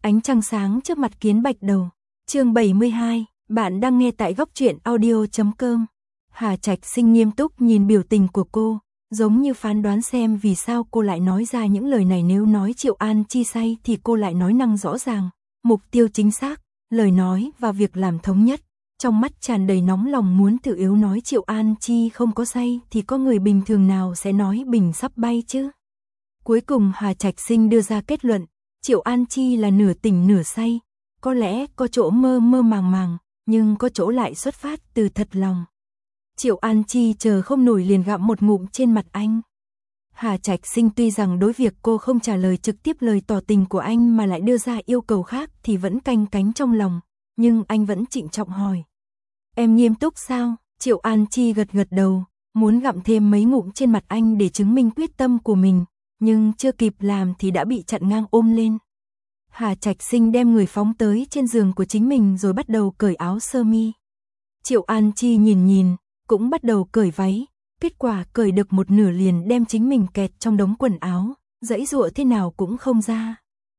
Ánh trăng sáng trước mặt Kiến Bạch Đầu. Chương 72, bạn đang nghe tại góc truyện audio.com. Hà Trạch Sinh nghiêm túc nhìn biểu tình của cô, giống như phán đoán xem vì sao cô lại nói ra những lời này, nếu nói Triệu An Chi say thì cô lại nói năng rõ ràng, mục tiêu chính xác, lời nói và việc làm thống nhất. Trong mắt tràn đầy nóng lòng muốn tự yếu nói Triệu An Chi không có say thì có người bình thường nào sẽ nói bình sắp bay chứ. Cuối cùng Hà Trạch Sinh đưa ra kết luận, Triệu An Chi là nửa tỉnh nửa say, có lẽ có chỗ mơ mơ màng màng, nhưng có chỗ lại xuất phát từ thật lòng. Triệu An Chi chờ không nổi liền gặm một ngụm trên mặt anh. Hà Trạch Sinh tuy rằng đối việc cô không trả lời trực tiếp lời tỏ tình của anh mà lại đưa ra yêu cầu khác thì vẫn canh cánh trong lòng, nhưng anh vẫn trịnh trọng hỏi. Em nghiêm túc sao? Triệu An Chi gật gật đầu, muốn gặm thêm mấy ngụm trên mặt anh để chứng minh quyết tâm của mình, nhưng chưa kịp làm thì đã bị chặn ngang ôm lên. Hà Trạch Sinh đem người phóng tới trên giường của chính mình rồi bắt đầu cởi áo sơ mi. Triệu An Chi nhìn, cũng bắt đầu cởi váy, kết quả cởi được một nửa liền đem chính mình kẹt trong đống quần áo, giãy giụa thế nào cũng không ra.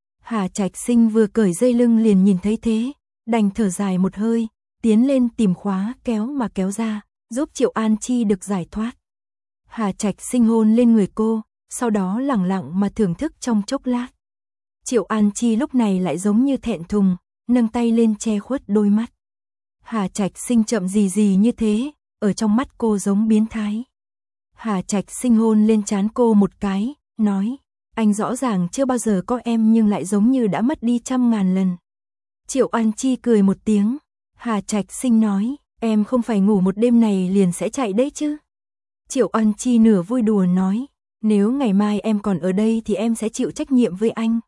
Hà Trạch Sinh vừa cởi dây lưng liền nhìn thấy thế, đành thở dài một hơi, tiến lên tìm khóa kéo mà kéo ra, giúp Triệu An Chi được giải thoát. Hà Trạch Sinh hôn lên người cô, sau đó lẳng lặng mà thưởng thức trong chốc lát. Triệu An Chi lúc này lại giống như thẹn thùng, nâng tay lên che khuất đôi mắt. Hà Trạch Sinh chậm gì như thế, ở trong mắt cô giống biến thái. Hà Trạch Sinh hôn lên trán cô một cái, nói, anh rõ ràng chưa bao giờ có em nhưng lại giống như đã mất đi 100.000 lần. Triệu An Chi cười một tiếng, Hà Trạch Sinh nói, em không phải ngủ một đêm này liền sẽ chạy đấy chứ. Triệu An Chi nửa vui đùa nói, nếu ngày mai em còn ở đây thì em sẽ chịu trách nhiệm với anh.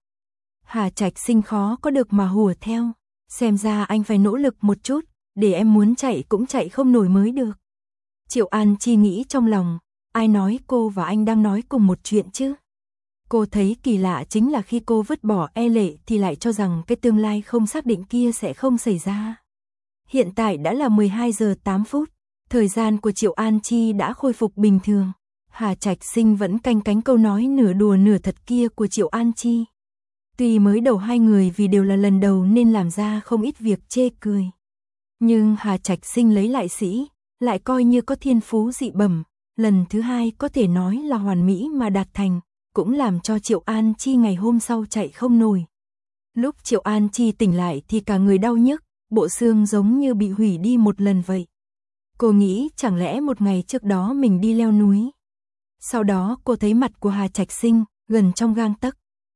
Hà Trạch Sinh khó có được mà hùa theo, xem ra anh phải nỗ lực một chút, để em muốn chạy cũng chạy không nổi mới được. Triệu An Chi nghĩ trong lòng, ai nói cô và anh đang nói cùng một chuyện chứ? Cô thấy kỳ lạ chính là khi cô vứt bỏ E Lệ thì lại cho rằng cái tương lai không xác định kia sẽ không xảy ra. Hiện tại đã là 12 giờ 8 phút, thời gian của Triệu An Chi đã khôi phục bình thường. Hà Trạch Sinh vẫn canh cánh câu nói nửa đùa nửa thật kia của Triệu An Chi. Tuy mới đầu hai người vì đều là lần đầu nên làm ra không ít việc chê cười. Nhưng Hà Trạch Sinh lấy lại sĩ, lại coi như có thiên phú dị bẩm, lần thứ hai có thể nói là hoàn mỹ mà đạt thành, cũng làm cho Triệu An Chi ngày hôm sau chạy không nổi. Lúc Triệu An Chi tỉnh lại thì cả người đau nhức, bộ xương giống như bị hủy đi một lần vậy. Cô nghĩ chẳng lẽ một ngày trước đó mình đi leo núi. Sau đó cô thấy mặt của Hà Trạch Sinh, gần trong gang tấc.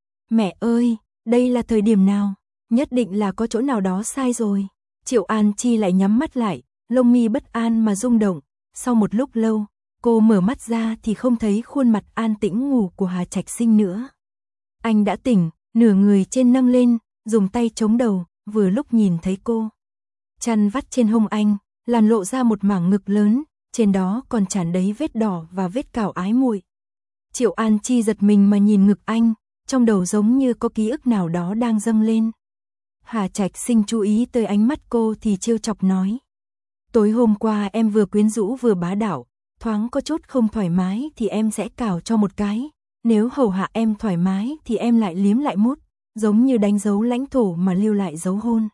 Mẹ ơi, đây là thời điểm nào? Nhất định là có chỗ nào đó sai rồi. Triệu An Chi lại nhắm mắt lại, lông mi bất an mà rung động. Sau một lúc lâu, cô mở mắt ra thì không thấy khuôn mặt an tĩnh ngủ của Hà Trạch Sinh nữa. Anh đã tỉnh, nửa người trên nâng lên, dùng tay chống đầu, vừa lúc nhìn thấy cô. Chăn vắt trên hông anh, làn lộ ra một mảng ngực lớn, trên đó còn tràn đầy vết đỏ và vết cào ái muội. Triệu An Chi giật mình mà nhìn ngực anh, trong đầu giống như có ký ức nào đó đang dâng lên. Hà Trạch Sinh chú ý tới ánh mắt cô thì trêu chọc nói. Tối hôm qua em vừa quyến rũ vừa bá đạo, thoáng có chút không thoải mái thì em sẽ cào cho một cái, nếu hầu hạ em thoải mái thì em lại liếm lại mút, giống như đánh dấu lãnh thổ mà lưu lại dấu hôn.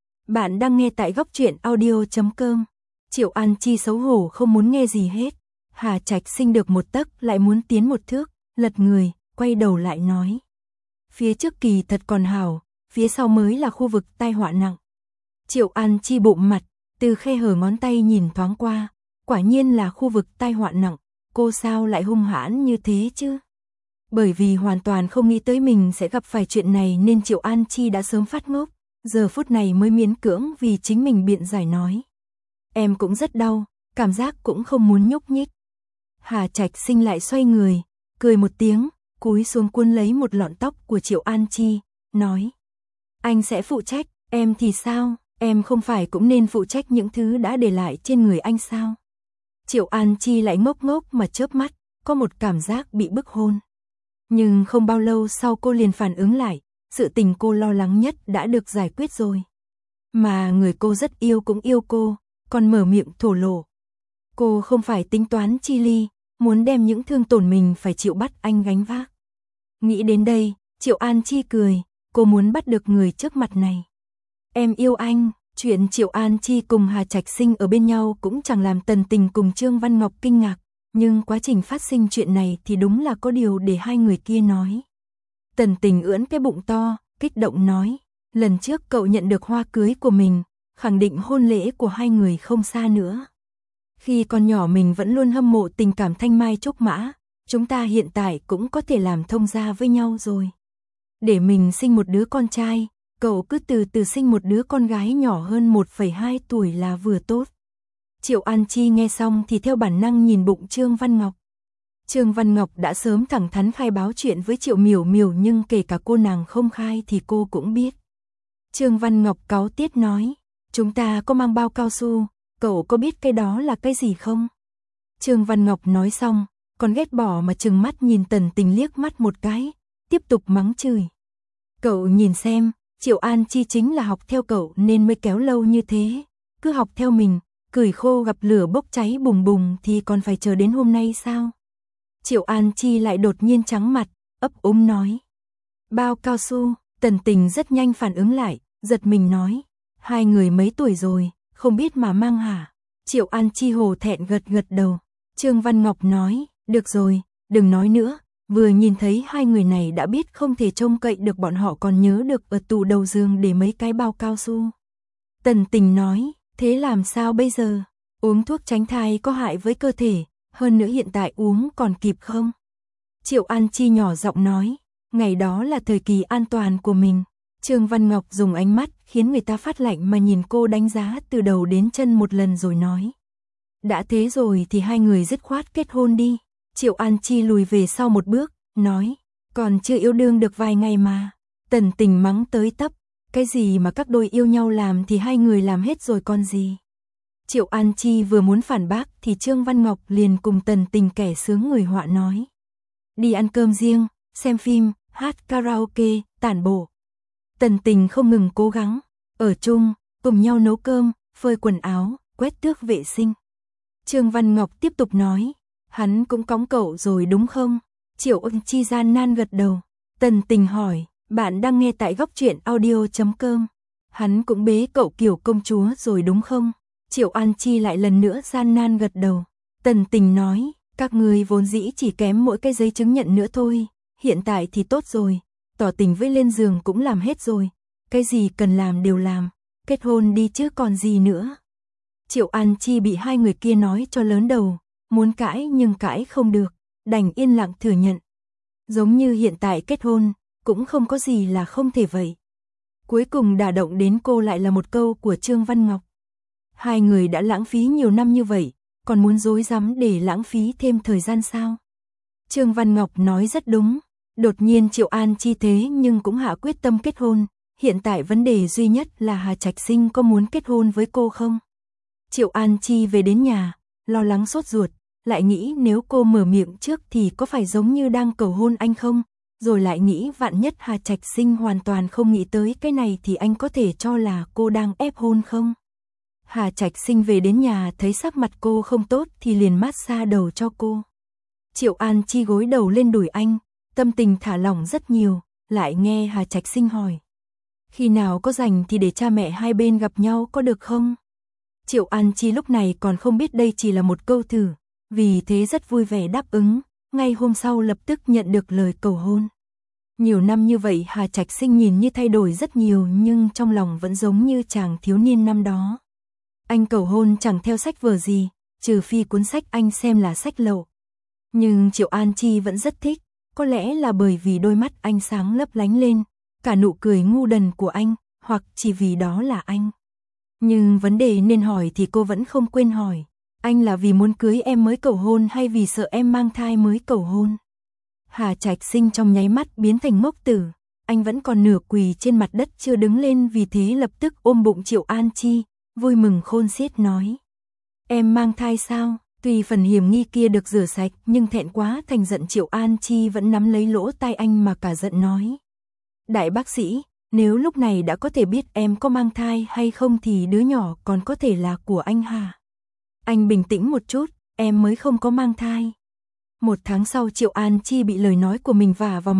Bạn đang nghe tại góc truyện audio.com. Triệu An Chi xấu hổ không muốn nghe gì hết. Hà Trạch Sinh được một tấc lại muốn tiến một thước, lật người, quay đầu lại nói. Phía trước kỳ thật còn hảo, phía sau mới là khu vực tai họa nặng. Triệu An Chi bụng mặt, từ khe hở ngón tay nhìn thoáng qua, quả nhiên là khu vực tai họa nặng, cô sao lại hung hãn như thế chứ? Bởi vì hoàn toàn không nghĩ tới mình sẽ gặp phải chuyện này nên Triệu An Chi đã sớm phát ngốc, giờ phút này mới miễn cưỡng vì chính mình biện giải nói. Em cũng rất đau, cảm giác cũng không muốn nhúc nhích. Hà Trạch Sinh lại xoay người, cười một tiếng, cúi xuống cuốn lấy một lọn tóc của Triệu An Chi, nói. Anh sẽ phụ trách, em thì sao, em không phải cũng nên phụ trách những thứ đã để lại trên người anh sao? Triệu An Chi lại ngốc ngốc mà chớp mắt, có một cảm giác bị bức hôn. Nhưng không bao lâu sau cô liền phản ứng lại, sự tình cô lo lắng nhất đã được giải quyết rồi. Mà người cô rất yêu cũng yêu cô, còn mở miệng thổ lộ. Cô không phải tính toán chi ly, muốn đem những thương tổn mình phải chịu bắt anh gánh vác. Nghĩ đến đây, Triệu An Chi cười, cô muốn bắt được người trước mặt này. Em yêu anh. Chuyện Triệu An Chi cùng Hà Trạch Sinh ở bên nhau cũng chẳng làm Tần Tình cùng Trương Văn Ngọc kinh ngạc, nhưng quá trình phát sinh chuyện này thì đúng là có điều để hai người kia nói. Tần Tình ưỡn cái bụng to, kích động nói, lần trước cậu nhận được hoa cưới của mình, khẳng định hôn lễ của hai người không xa nữa. Khi còn nhỏ mình vẫn luôn hâm mộ tình cảm thanh mai trúc mã, chúng ta hiện tại cũng có thể làm thông gia với nhau rồi. Để mình sinh một đứa con trai, cậu cứ từ từ sinh một đứa con gái nhỏ hơn 1,2 tuổi là vừa tốt. Triệu An Chi nghe xong thì theo bản năng nhìn bụng Trương Văn Ngọc. Trương Văn Ngọc đã sớm thẳng thắn khai báo chuyện với Triệu Miểu Miểu, nhưng kể cả cô nàng không khai thì cô cũng biết. Trương Văn Ngọc cáu tiết nói, chúng ta có mang bao cao su, cậu có biết cái đó là cái gì không? Trương Văn Ngọc nói xong, còn ghét bỏ mà trừng mắt nhìn Tần Tình liếc mắt một cái, tiếp tục mắng chửi. Cậu nhìn xem, Triệu An Chi chính là học theo cậu nên mới kéo lâu như thế, cứ học theo mình, củi khô gặp lửa bốc cháy bùng bùng thì còn phải chờ đến hôm nay sao? Triệu An Chi lại đột nhiên trắng mặt, ấp úng nói. Bao cao su. Tần Tình rất nhanh phản ứng lại, giật mình nói, hai người mấy tuổi rồi, không biết mà mang hả? Triệu An Chi hổ thẹn gật gật đầu. Trương Văn Ngọc nói, được rồi, đừng nói nữa, vừa nhìn thấy hai người này đã biết không thể trông cậy được, bọn họ còn nhớ được ở tủ đầu giường để mấy cái bao cao su. Tần Tình nói, thế làm sao bây giờ? Uống thuốc tránh thai có hại với cơ thể, hơn nữa hiện tại uống còn kịp không? Triệu An Chi nhỏ giọng nói, ngày đó là thời kỳ an toàn của mình. Trương Văn Ngọc dùng ánh mắt khiến người ta phát lạnh mà nhìn cô đánh giá từ đầu đến chân một lần rồi nói. Đã thế rồi thì hai người dứt khoát kết hôn đi. Triệu An Chi lùi về sau một bước, nói, còn chưa yêu đương được vài ngày mà. Tần Tình mắng tới tấp, cái gì mà các đôi yêu nhau làm thì hai người làm hết rồi còn gì. Triệu An Chi vừa muốn phản bác thì Trương Văn Ngọc liền cùng Tần Tình kẻ sướng người họa nói. Đi ăn cơm riêng, xem phim, hát karaoke, tản bộ. Tần Tình không ngừng cố gắng, ở chung, cùng nhau nấu cơm, phơi quần áo, quét tước vệ sinh. Trương Văn Ngọc tiếp tục nói, hắn cũng cõng cậu rồi đúng không? Triệu An Chi gian nan gật đầu. Tần Tình hỏi, bạn đang nghe tại góc truyện audio.com. Hắn cũng bế cậu kiểu công chúa rồi đúng không? Triệu An Chi lại lần nữa gian nan gật đầu. Tần Tình nói, các người vốn dĩ chỉ kém mỗi cái giấy chứng nhận nữa thôi, hiện tại thì tốt rồi, tỏ tình với lên giường cũng làm hết rồi, cái gì cần làm đều làm, kết hôn đi chứ còn gì nữa. Triệu An Chi bị hai người kia nói cho lớn đầu, muốn cãi nhưng cãi không được, đành yên lặng thừa nhận. Giống như hiện tại kết hôn, cũng không có gì là không thể vậy. Cuối cùng đả động đến cô lại là một câu của Trương Văn Ngọc. Hai người đã lãng phí nhiều năm như vậy, còn muốn dối rắm để lãng phí thêm thời gian sao? Trương Văn Ngọc nói rất đúng, đột nhiên Triệu An Chi thế nhưng cũng hạ quyết tâm kết hôn, hiện tại vấn đề duy nhất là Hà Trạch Sinh có muốn kết hôn với cô không? Triệu An Chi về đến nhà, lo lắng sốt ruột, lại nghĩ nếu cô mở miệng trước thì có phải giống như đang cầu hôn anh không? Rồi lại nghĩ vạn nhất Hà Trạch Sinh hoàn toàn không nghĩ tới cái này thì anh có thể cho là cô đang ép hôn không? Hà Trạch Sinh về đến nhà thấy sắc mặt cô không tốt thì liền massage đầu cho cô. Triệu An Chi gối đầu lên đùi anh, tâm tình thả lỏng rất nhiều, lại nghe Hà Trạch Sinh hỏi. Khi nào có rảnh thì để cha mẹ hai bên gặp nhau có được không? Triệu An Chi lúc này còn không biết đây chỉ là một câu thử, vì thế rất vui vẻ đáp ứng, ngay hôm sau lập tức nhận được lời cầu hôn. Nhiều năm như vậy Hà Trạch Sinh nhìn như thay đổi rất nhiều nhưng trong lòng vẫn giống như chàng thiếu niên năm đó. Anh cầu hôn chẳng theo sách vở gì, trừ phi cuốn sách anh xem là sách lậu. Nhưng Triệu An Chi vẫn rất thích, có lẽ là bởi vì đôi mắt anh sáng lấp lánh lên, cả nụ cười ngu đần của anh, hoặc chỉ vì đó là anh. Nhưng vấn đề nên hỏi thì cô vẫn không quên hỏi, anh là vì muốn cưới em mới cầu hôn hay vì sợ em mang thai mới cầu hôn? Hà Trạch Sinh trong nháy mắt biến thành ngốc tử, anh vẫn còn nửa quỳ trên mặt đất chưa đứng lên, vì thế lập tức ôm bụng Triệu An Chi, vui mừng khôn xiết nói. Em mang thai sao? Tuy phần hiểm nghi kia được rửa sạch nhưng thẹn quá thành giận Triệu An Chi vẫn nắm lấy lỗ tai anh mà cả giận nói. Đại bác sĩ, nếu lúc này đã có thể biết em có mang thai hay không thì đứa nhỏ còn có thể là của anh hả? Anh bình tĩnh một chút, em mới không có mang thai. 1 tháng sau Triệu An Chi bị lời nói của mình vả vào mặt,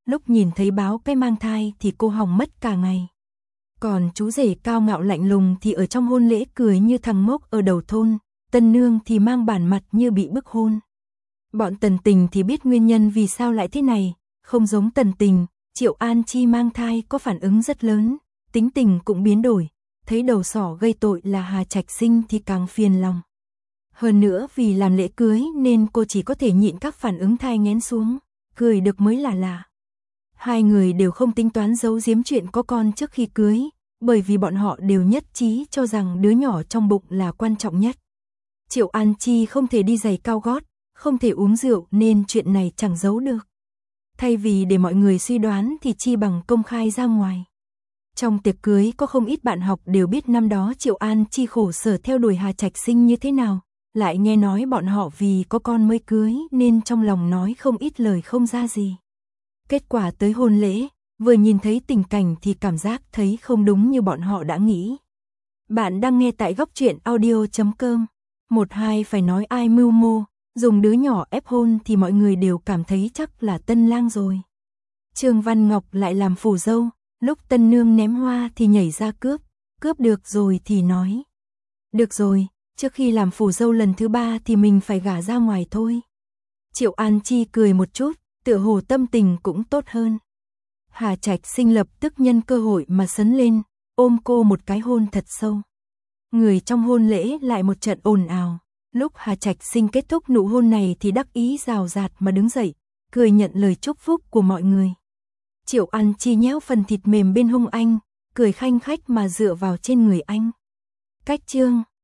lúc nhìn thấy báo cái mang thai thì cô hỏng mất cả ngày. Còn chú rể cao ngạo lạnh lùng thì ở trong hôn lễ cười như thằng mốc ở đầu thôn, tân nương thì mang bản mặt như bị bức hôn. Bọn Tần Tình thì biết nguyên nhân vì sao lại thế này, không giống Tần Tình, Triệu An Chi mang thai có phản ứng rất lớn, tính tình cũng biến đổi, thấy đầu sỏ gây tội là Hà Trạch Sinh thì càng phiền lòng. Hơn nữa vì làm lễ cưới nên cô chỉ có thể nhịn các phản ứng thai nghén xuống, cười được mới là lạ. Hai người đều không tính toán giấu giếm chuyện có con trước khi cưới, bởi vì bọn họ đều nhất trí cho rằng đứa nhỏ trong bụng là quan trọng nhất. Triệu An Chi không thể đi giày cao gót, không thể uống rượu nên chuyện này chẳng giấu được. Thay vì để mọi người suy đoán thì chi bằng công khai ra ngoài. Trong tiệc cưới có không ít bạn học đều biết năm đó Triệu An Chi khổ sở theo đuổi Hà Trạch Sinh như thế nào, lại nghe nói bọn họ vì có con mới cưới nên trong lòng nói không ít lời không ra gì. Kết quả tới hôn lễ, vừa nhìn thấy tình cảnh thì cảm giác thấy không đúng như bọn họ đã nghĩ. Bạn đang nghe tại góc truyện audio.com. 1-2 phải nói ai mưu mô, dùng đứa nhỏ ép hôn thì mọi người đều cảm thấy chắc là tân lang rồi. Trương Văn Ngọc lại làm phù dâu, lúc tân nương ném hoa thì nhảy ra cướp được rồi thì nói. Được rồi, trước khi làm phù dâu lần thứ 3 thì mình phải gả ra ngoài thôi. Triệu An Chi cười một chút, tựa hồ tâm tình cũng tốt hơn. Hà Trạch Sinh lập tức nhân cơ hội mà sấn lên, ôm cô một cái hôn thật sâu. Người trong hôn lễ lại một trận ồn ào. Lúc Hà Trạch Sinh kết thúc nụ hôn này thì đắc ý rào rạt mà đứng dậy, cười nhận lời chúc phúc của mọi người. Triệu An Chi nhéo phần thịt mềm bên hông anh, cười khanh khách mà dựa vào trên người anh. Cách chương